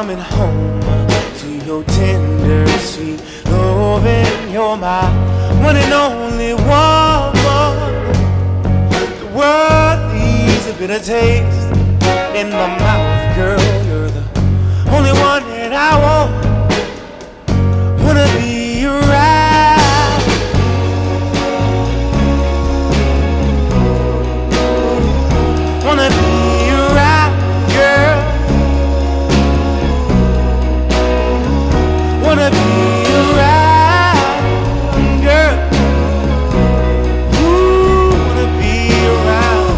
coming home to your tender, sweet loving. You're my one and only woman. The world leaves a bitter taste in my mouth, girl. You're the only one that I want. Wanna be around. Wanna be around, girl. Wanna be around, girl. Ooh, wanna be around.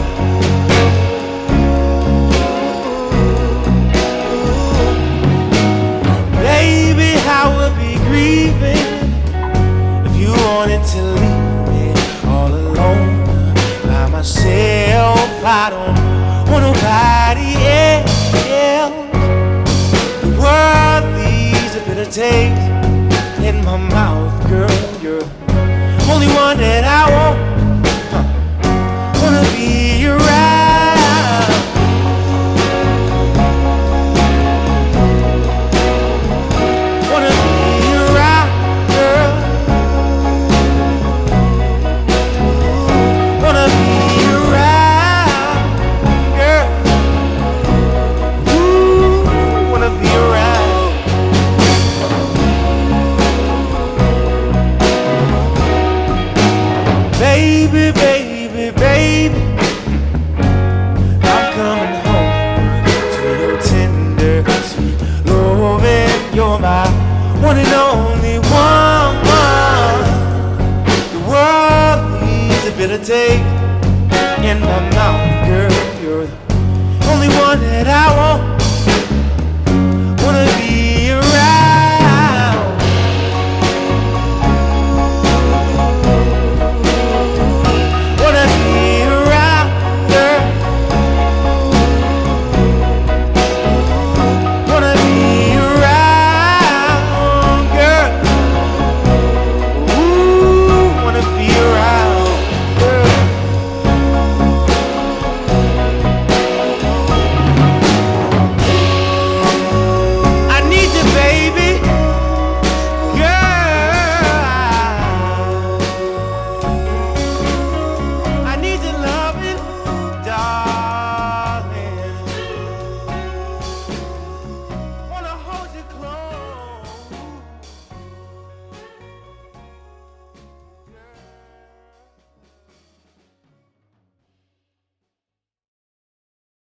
Baby, I would be grieving if you wanted to leave me all alone by myself. I don't want nobody else. The world leaves a bitter taste in my mouth, girl. You're the only one that I want. Wanna be around. Wanna be around, girl. Wanna be around, girl. Ooh, wanna be around. Baby, baby, baby, I'm coming home to your tender, sweet loving. You're my one and only woman. The world needs a bitter taste in my mouth, girl. You're the only one that I want.